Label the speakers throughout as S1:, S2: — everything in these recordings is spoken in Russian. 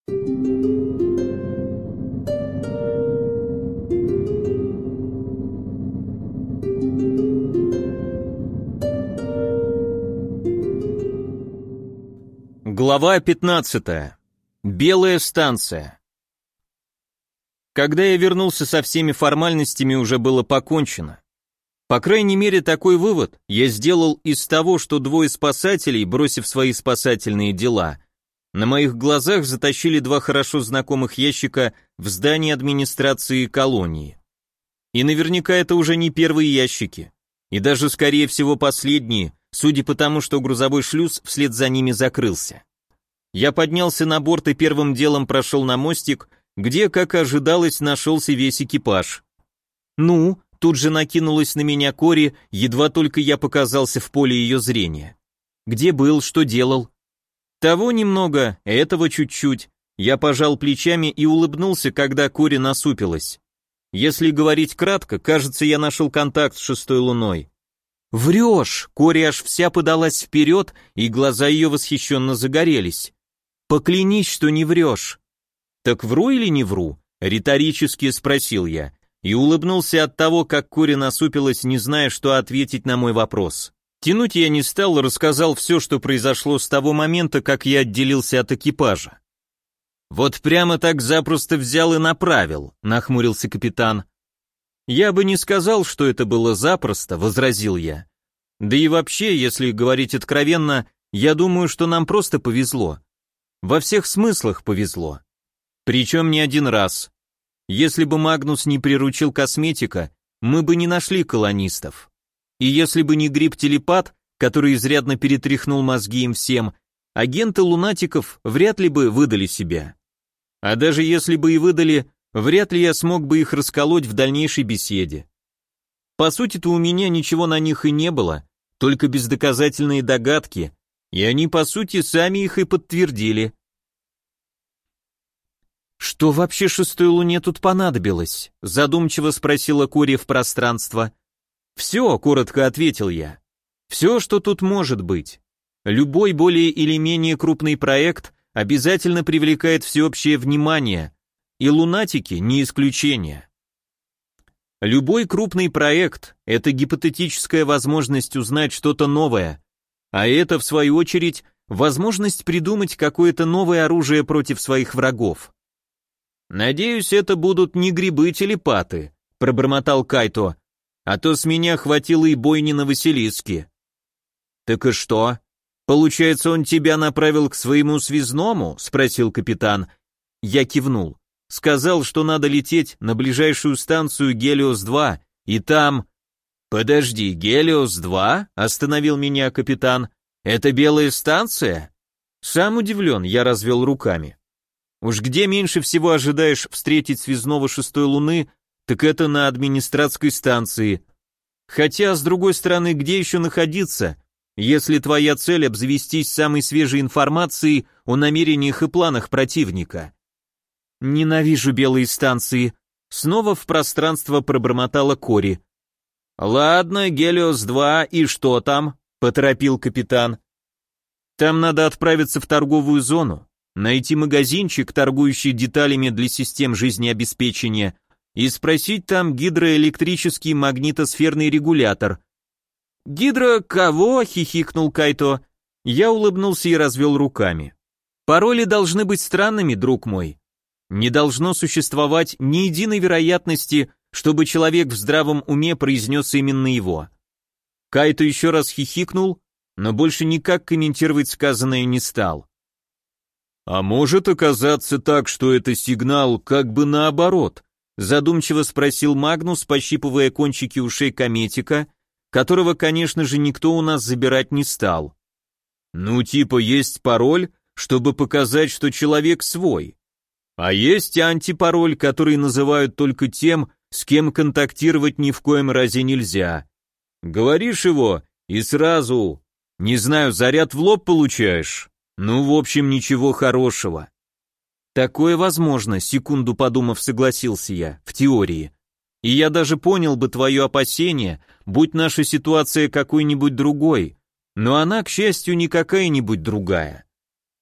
S1: Глава 15. Белая станция. Когда я вернулся со всеми формальностями, уже было покончено. По крайней мере, такой вывод я сделал из того, что двое спасателей, бросив свои спасательные дела, на моих глазах затащили два хорошо знакомых ящика в здание администрации колонии. И наверняка это уже не первые ящики, и даже, скорее всего, последние, судя по тому, что грузовой шлюз вслед за ними закрылся. Я поднялся на борт и первым делом прошел на мостик, где, как и ожидалось, нашелся весь экипаж. «Ну?» — тут же накинулась на меня Кори, едва только я показался в поле ее зрения. «Где был, что делал?» «Того немного, этого чуть-чуть». Я пожал плечами и улыбнулся, когда Кори насупилась. Если говорить кратко, кажется, я нашел контакт с шестой луной. «Врешь!» — Кори аж вся подалась вперед, и глаза ее восхищенно загорелись. «Поклянись, что не врешь». «Так вру или не вру?» — риторически спросил я, и улыбнулся от того, как Кори насупилась, не зная, что ответить на мой вопрос. Тянуть я не стал, рассказал все, что произошло с того момента, как я отделился от экипажа. «Вот прямо так запросто взял и направил», — нахмурился капитан. «Я бы не сказал, что это было запросто», — возразил я. «Да и вообще, если говорить откровенно, я думаю, что нам просто повезло. Во всех смыслах повезло. Причем не один раз. Если бы Магнус не приручил косметика, мы бы не нашли колонистов. И если бы не гриб-телепат, который изрядно перетряхнул мозги им всем, агенты лунатиков вряд ли бы выдали себя. А даже если бы и выдали, вряд ли я смог бы их расколоть в дальнейшей беседе. По сути-то у меня ничего на них и не было, только бездоказательные догадки, и они, по сути, сами их и подтвердили. «Что вообще шестой луне тут понадобилось?» — задумчиво спросила Кори в пространство. «Все», — коротко ответил я. «Все, что тут может быть. Любой более или менее крупный проект обязательно привлекает всеобщее внимание, и лунатики не исключение. Любой крупный проект — это гипотетическая возможность узнать что-то новое, а это, в свою очередь, возможность придумать какое-то новое оружие против своих врагов. «Надеюсь, это будут не грибы-телепаты», — пробормотал Кайто, «а то с меня хватило и бойни на Василиске». «Так и что? Получается, он тебя направил к своему связному?» — спросил капитан. Я кивнул. Сказал, что надо лететь на ближайшую станцию Гелиос-2, и там... «Подожди, Гелиос-2?» — остановил меня капитан. «Это белая станция?» Сам удивлен, я развел руками. Уж где меньше всего ожидаешь встретить связного шестой луны, так это на администратской станции. Хотя, с другой стороны, где еще находиться, если твоя цель обзавестись самой свежей информацией о намерениях и планах противника? «Ненавижу белые станции», — снова в пространство пробормотала Кори. «Ладно, Гелиос-2, и что там?» — поторопил капитан. «Там надо отправиться в торговую зону, найти магазинчик, торгующий деталями для систем жизнеобеспечения, и спросить там гидроэлектрический магнитосферный регулятор». «Гидро кого?» — хихикнул Кайто. Я улыбнулся и развел руками. «Пароли должны быть странными, друг мой. Не должно существовать ни единой вероятности, чтобы человек в здравом уме произнес именно его». Кайто еще раз хихикнул, но больше никак комментировать сказанное не стал. «А может оказаться так, что это сигнал как бы наоборот?» Задумчиво спросил Магнус, пощипывая кончики ушей кометика, которого, конечно же, никто у нас забирать не стал. «Ну, типа есть пароль, чтобы показать, что человек свой. А есть антипароль, который называют только тем, с кем контактировать ни в коем разе нельзя. Говоришь его, и сразу, не знаю, заряд в лоб получаешь». Ну, в общем, ничего хорошего. Такое возможно, секунду подумав, согласился я, в теории. И я даже понял бы твое опасение, будь наша ситуация какой-нибудь другой, но она, к счастью, не какая-нибудь другая.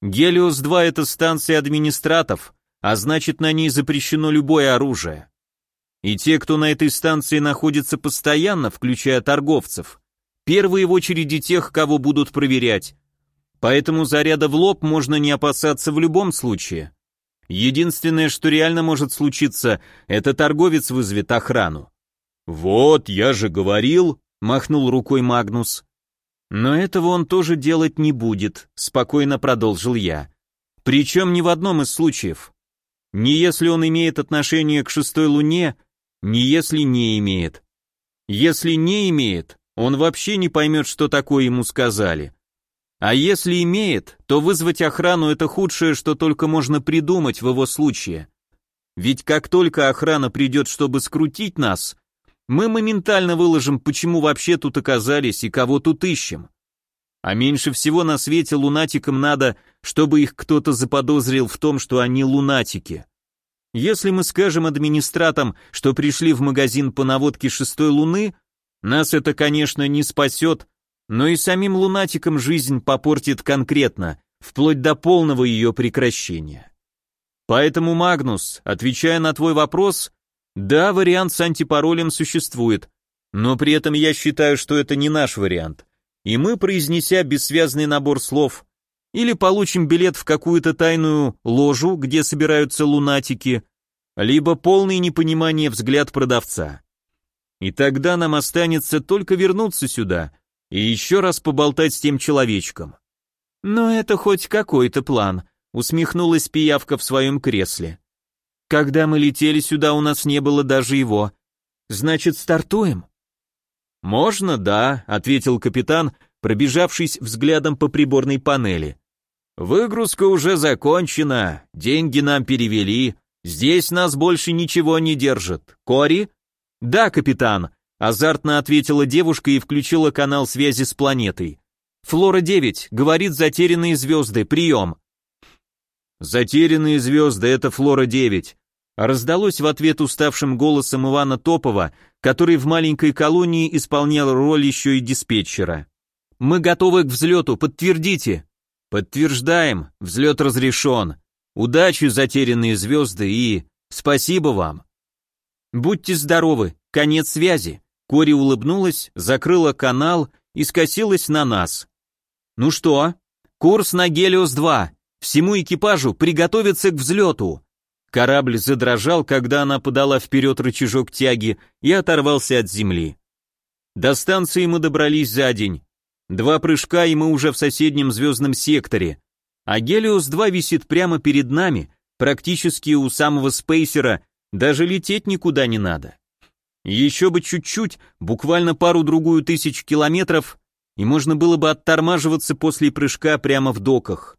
S1: Гелиос-2 это станция администратов, а значит на ней запрещено любое оружие. И те, кто на этой станции находится постоянно, включая торговцев, первые в очереди тех, кого будут проверять. Поэтому заряда в лоб можно не опасаться в любом случае. Единственное, что реально может случиться, это торговец вызовет охрану. «Вот, я же говорил», — махнул рукой Магнус. «Но этого он тоже делать не будет», — спокойно продолжил я. «Причем ни в одном из случаев. Ни если он имеет отношение к шестой луне, ни если не имеет. Если не имеет, он вообще не поймет, что такое ему сказали. А если имеет, то вызвать охрану — это худшее, что только можно придумать в его случае. Ведь как только охрана придет, чтобы скрутить нас, мы моментально выложим, почему вообще тут оказались и кого тут ищем. А меньше всего на свете лунатикам надо, чтобы их кто-то заподозрил в том, что они лунатики. Если мы скажем администратам, что пришли в магазин по наводке шестой луны, нас это, конечно, не спасет, но и самим лунатикам жизнь попортит конкретно, вплоть до полного ее прекращения. Поэтому, Магнус, отвечая на твой вопрос, да, вариант с антипаролем существует, но при этом я считаю, что это не наш вариант, и мы, произнеся бессвязный набор слов, или получим билет в какую-то тайную ложу, где собираются лунатики, либо полное непонимание взгляд продавца. И тогда нам останется только вернуться сюда и еще раз поболтать с тем человечком. Но это хоть какой-то план, усмехнулась пиявка в своем кресле. Когда мы летели сюда, у нас не было даже его. Значит, стартуем? Можно, да, ответил капитан, пробежавшись взглядом по приборной панели. Выгрузка уже закончена, деньги нам перевели, здесь нас больше ничего не держит. Кори? Да, капитан, азартно ответила девушка и включила канал связи с планетой. Флора-9, говорит затерянные звезды, прием. Затерянные звезды, это Флора-9. Раздалось в ответ уставшим голосом Ивана Топова, который в маленькой колонии исполнял роль еще и диспетчера. Мы готовы к взлету, подтвердите. Подтверждаем, взлет разрешен. Удачи, затерянные звезды, и спасибо вам. Будьте здоровы, конец связи. Кори улыбнулась, закрыла канал и скосилась на нас. Ну что, курс на Гелиос-2, всему экипажу приготовиться к взлету. Корабль задрожал, когда она подала вперед рычажок тяги и оторвался от земли. До станции мы добрались за день. 2 прыжка, и мы уже в соседнем звездном секторе. А Гелиос-2 висит прямо перед нами, практически у самого спейсера, даже лететь никуда не надо. Еще бы чуть-чуть, буквально пару-другую тысяч километров, и можно было бы оттормаживаться после прыжка прямо в доках.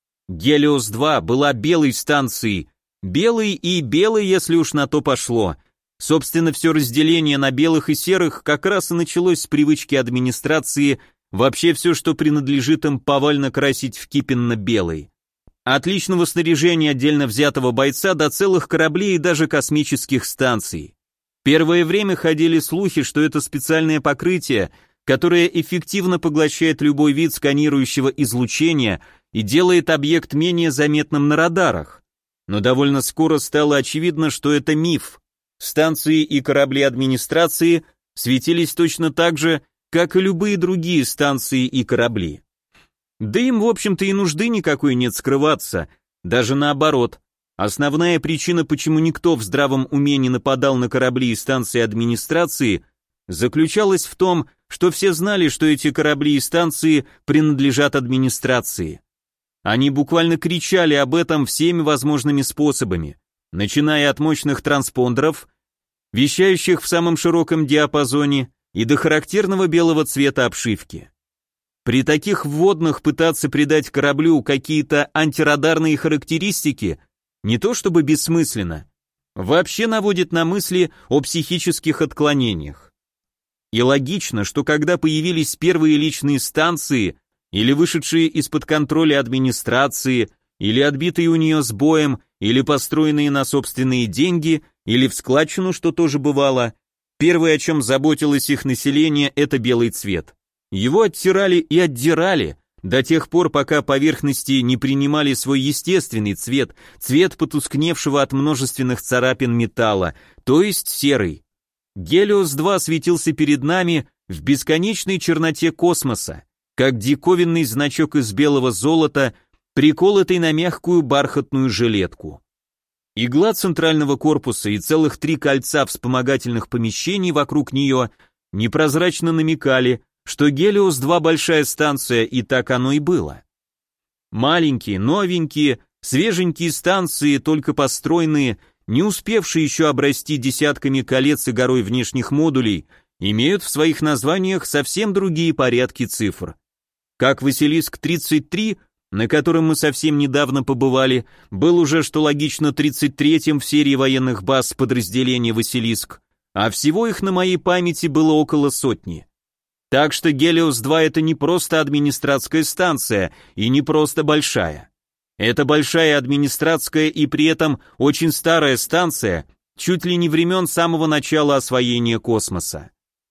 S1: Гелиос-2 была белой станцией, белой и белой, если уж на то пошло. Собственно, все разделение на белых и серых как раз и началось с привычки администрации вообще все, что принадлежит им, повально красить в кипенно-белый. От личного снаряжения отдельно взятого бойца до целых кораблей и даже космических станций. Первое время ходили слухи, что это специальное покрытие, которое эффективно поглощает любой вид сканирующего излучения и делает объект менее заметным на радарах. Но довольно скоро стало очевидно, что это миф. Станции и корабли администрации светились точно так же, как и любые другие станции и корабли. Да им, в общем-то, и нужды никакой нет скрываться, даже наоборот. Основная причина, почему никто в здравом уме не нападал на корабли и станции администрации, заключалась в том, что все знали, что эти корабли и станции принадлежат администрации. Они буквально кричали об этом всеми возможными способами, начиная от мощных транспондеров, вещающих в самом широком диапазоне, и до характерного белого цвета обшивки. При таких вводных пытаться придать кораблю какие-то антирадарные характеристики не то чтобы бессмысленно, вообще наводит на мысли о психических отклонениях. И логично, что когда появились первые личные станции, или вышедшие из-под контроля администрации, или отбитые у нее с боем, или построенные на собственные деньги, или в складчину, что тоже бывало, первое, о чем заботилось их население, это белый цвет. Его оттирали и отдирали, до тех пор, пока поверхности не принимали свой естественный цвет, цвет потускневшего от множественных царапин металла, то есть серый. Гелиос-2 светился перед нами в бесконечной черноте космоса, как диковинный значок из белого золота, приколотый на мягкую бархатную жилетку. Игла центрального корпуса и целых 3 кольца вспомогательных помещений вокруг нее непрозрачно намекали, что Гелиос-2 большая станция, и так оно и было. Маленькие, новенькие, свеженькие станции, только построенные, не успевшие еще обрасти десятками колец и горой внешних модулей, имеют в своих названиях совсем другие порядки цифр. Как Василиск-33, на котором мы совсем недавно побывали, был уже, что логично, 33-м в серии военных баз подразделения «Василиск», а всего их на моей памяти было около 100. Так что Гелиос-2 это не просто администратская станция и не просто большая. Это большая администратская и при этом очень старая станция, чуть ли не времен самого начала освоения космоса.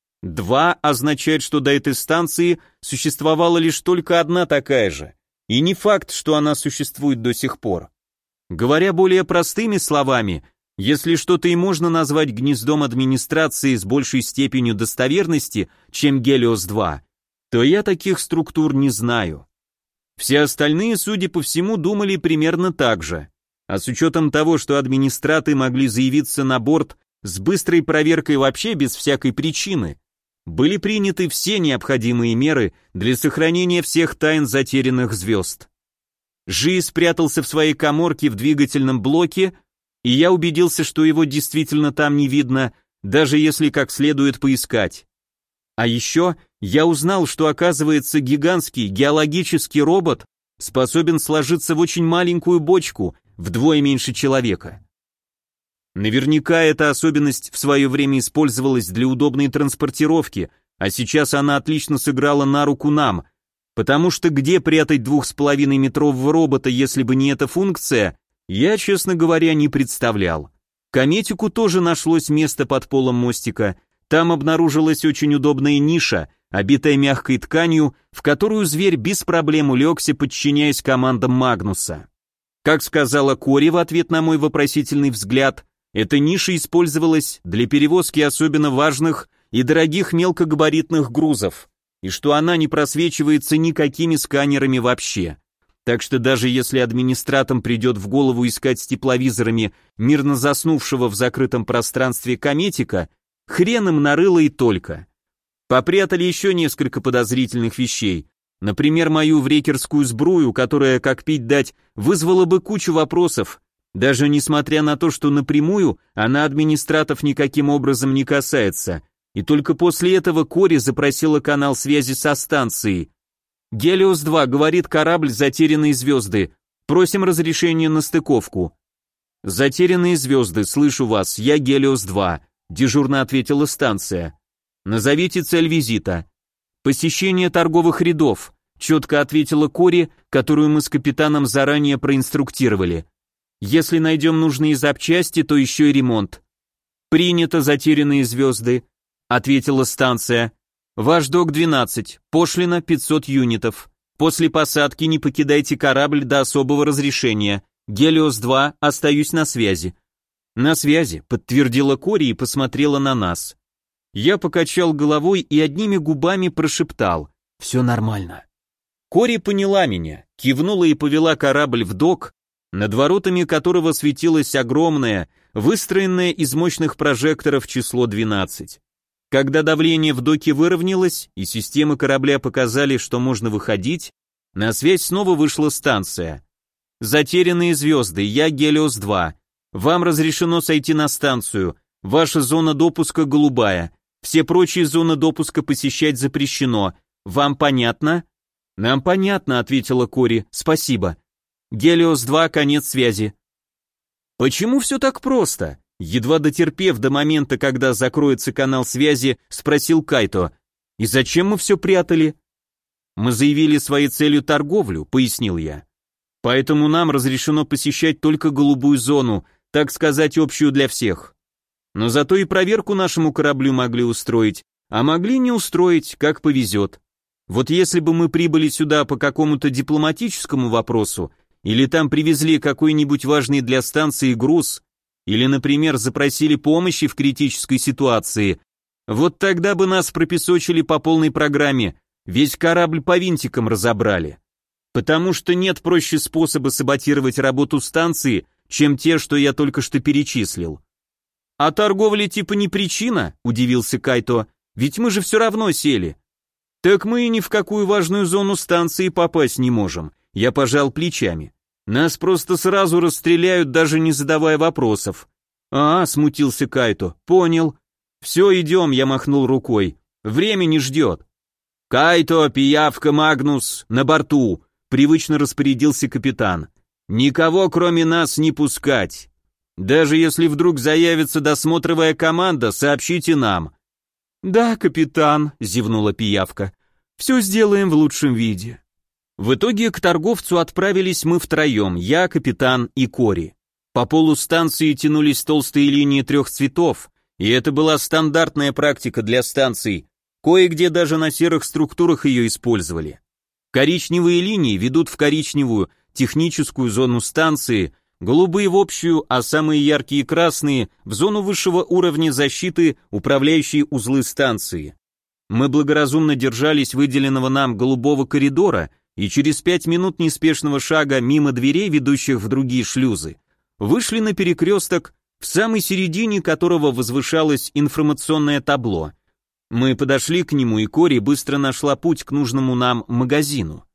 S1: 2 означает, что до этой станции существовала лишь только одна такая же, и не факт, что она существует до сих пор. Говоря более простыми словами, если что-то и можно назвать гнездом администрации с большей степенью достоверности, чем Гелиос-2, то я таких структур не знаю. Все остальные, судя по всему, думали примерно так же. А с учетом того, что администраты могли заявиться на борт с быстрой проверкой вообще без всякой причины, были приняты все необходимые меры для сохранения всех тайн затерянных звезд. Жи спрятался в своей каморке в двигательном блоке, и я убедился, что его действительно там не видно, даже если как следует поискать. А еще я узнал, что, оказывается, гигантский геологический робот способен сложиться в очень маленькую бочку, вдвое меньше человека. Наверняка эта особенность в свое время использовалась для удобной транспортировки, а сейчас она отлично сыграла на руку нам, потому что где прятать 2,5-метрового робота, если бы не эта функция, я, честно говоря, не представлял. Кометику тоже нашлось место под полом мостика, там обнаружилась очень удобная ниша, обитая мягкой тканью, в которую зверь без проблем улегся, подчиняясь командам Магнуса. Как сказала Кори в ответ на мой вопросительный взгляд, эта ниша использовалась для перевозки особенно важных и дорогих мелкогабаритных грузов, и что она не просвечивается никакими сканерами вообще. Так что даже если администратам придет в голову искать с тепловизорами мирно заснувшего в закрытом пространстве кометика, хрен им нарыло и только. Попрятали еще несколько подозрительных вещей, например, мою врекерскую сбрую, которая, как пить дать, вызвала бы кучу вопросов, даже несмотря на то, что напрямую она администратов никаким образом не касается, и только после этого Кори запросила канал связи со станцией. «Гелиос-2, говорит корабль «Затерянные звезды», просим разрешения на стыковку». «Затерянные звезды, слышу вас, я Гелиос-2», дежурно ответила станция. «Назовите цель визита». «Посещение торговых рядов», четко ответила Кори, которую мы с капитаном заранее проинструктировали. «Если найдем нужные запчасти, то еще и ремонт». «Принято, затерянные звезды», ответила станция. «Ваш док-12, пошлина 500 юнитов. После посадки не покидайте корабль до особого разрешения. Гелиос-2, остаюсь на связи». «На связи», подтвердила Кори и посмотрела на нас. Я покачал головой и одними губами прошептал: «Все нормально». Кори поняла меня, кивнула и повела корабль в док, над воротами которого светилось огромное, выстроенное из мощных прожекторов число 12. Когда давление в доке выровнялось и системы корабля показали, что можно выходить, на связь снова вышла станция. «Затерянные звезды, я Гелиос-2. Вам разрешено сойти на станцию. Ваша зона допуска голубая. Все прочие зоны допуска посещать запрещено. Вам понятно?» «Нам понятно», — ответила Кори. «Спасибо. Гелиос-2, конец связи». «Почему все так просто?» Едва дотерпев до момента, когда закроется канал связи, спросил Кайто. «И зачем мы все прятали?» «Мы заявили своей целью торговлю», — пояснил я. «Поэтому нам разрешено посещать только голубую зону, так сказать, общую для всех. Но зато и проверку нашему кораблю могли устроить, а могли не устроить, как повезет. Вот если бы мы прибыли сюда по какому-то дипломатическому вопросу, или там привезли какой-нибудь важный для станции груз, или, например, запросили помощи в критической ситуации, вот тогда бы нас пропесочили по полной программе, весь корабль по винтикам разобрали. Потому что нет проще способа саботировать работу станции, чем те, что я только что перечислил. А торговля типа не причина, удивился Кайто, ведь мы же все равно сели. Так мы и ни в какую важную зону станции попасть не можем, я пожал плечами. Нас просто сразу расстреляют, даже не задавая вопросов. А, смутился Кайто, понял. Все, идем, я махнул рукой. Время не ждет. Кайто, Пиявка, Магнус, на борту, привычно распорядился капитан. Никого, кроме нас, не пускать. Даже если вдруг заявится досмотровая команда, сообщите нам. Да, капитан, зевнула Пиявка. Все сделаем в лучшем виде. В итоге к торговцу отправились мы втроем, я, капитан и Кори. По полу станции тянулись толстые линии 3 цветов, и это была стандартная практика для станций, кое-где даже на серых структурах ее использовали. Коричневые линии ведут в коричневую, техническую зону станции, голубые в общую, а самые яркие красные в зону высшего уровня защиты, управляющие узлы станции. Мы благоразумно держались выделенного нам голубого коридора, и через 5 минут неспешного шага мимо дверей, ведущих в другие шлюзы, вышли на перекресток, в самой середине которого возвышалось информационное табло. Мы подошли к нему, и Кори быстро нашла путь к нужному нам магазину.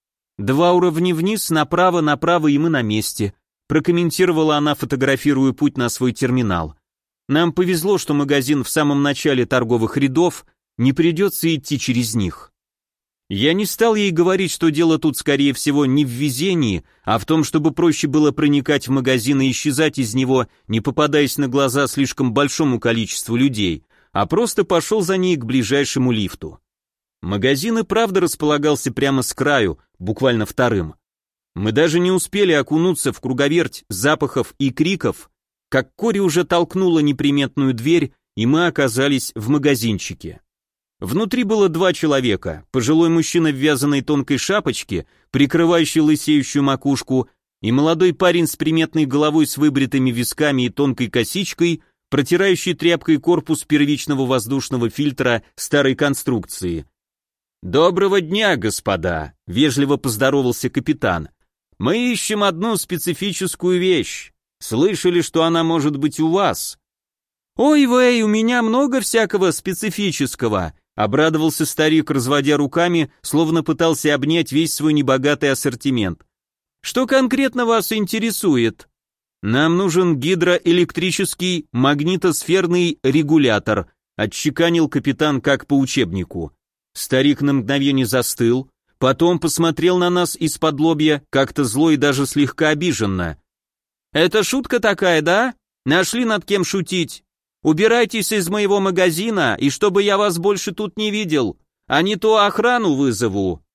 S1: 2 уровня вниз, направо, и мы на месте, прокомментировала она, фотографируя путь на свой терминал. Нам повезло, что магазин в самом начале торговых рядов, не придется идти через них. Я не стал ей говорить, что дело тут, скорее всего, не в везении, а в том, чтобы проще было проникать в магазин и исчезать из него, не попадаясь на глаза слишком большому количеству людей, а просто пошел за ней к ближайшему лифту. Магазин и правда располагался прямо с краю, буквально вторым. Мы даже не успели окунуться в круговерть запахов и криков, как Кори уже толкнула неприметную дверь, и мы оказались в магазинчике. Внутри было 2 человека, пожилой мужчина в вязаной тонкой шапочке, прикрывающий лысеющую макушку, и молодой парень с приметной головой с выбритыми висками и тонкой косичкой, протирающий тряпкой корпус первичного воздушного фильтра старой конструкции. «Доброго дня, господа», — вежливо поздоровался капитан. «Мы ищем одну специфическую вещь. Слышали, что она может быть у вас?» «Ой, Вэй, у меня много всякого специфического», — обрадовался старик, разводя руками, словно пытался обнять весь свой небогатый ассортимент. «Что конкретно вас интересует?» «Нам нужен гидроэлектрический магнитосферный регулятор», — отчеканил капитан как по учебнику. Старик на мгновение застыл, потом посмотрел на нас из-под лобья, как-то зло и даже слегка обиженно. «Это шутка такая, да? Нашли над кем шутить? Убирайтесь из моего магазина, и чтобы я вас больше тут не видел, а не то охрану вызову».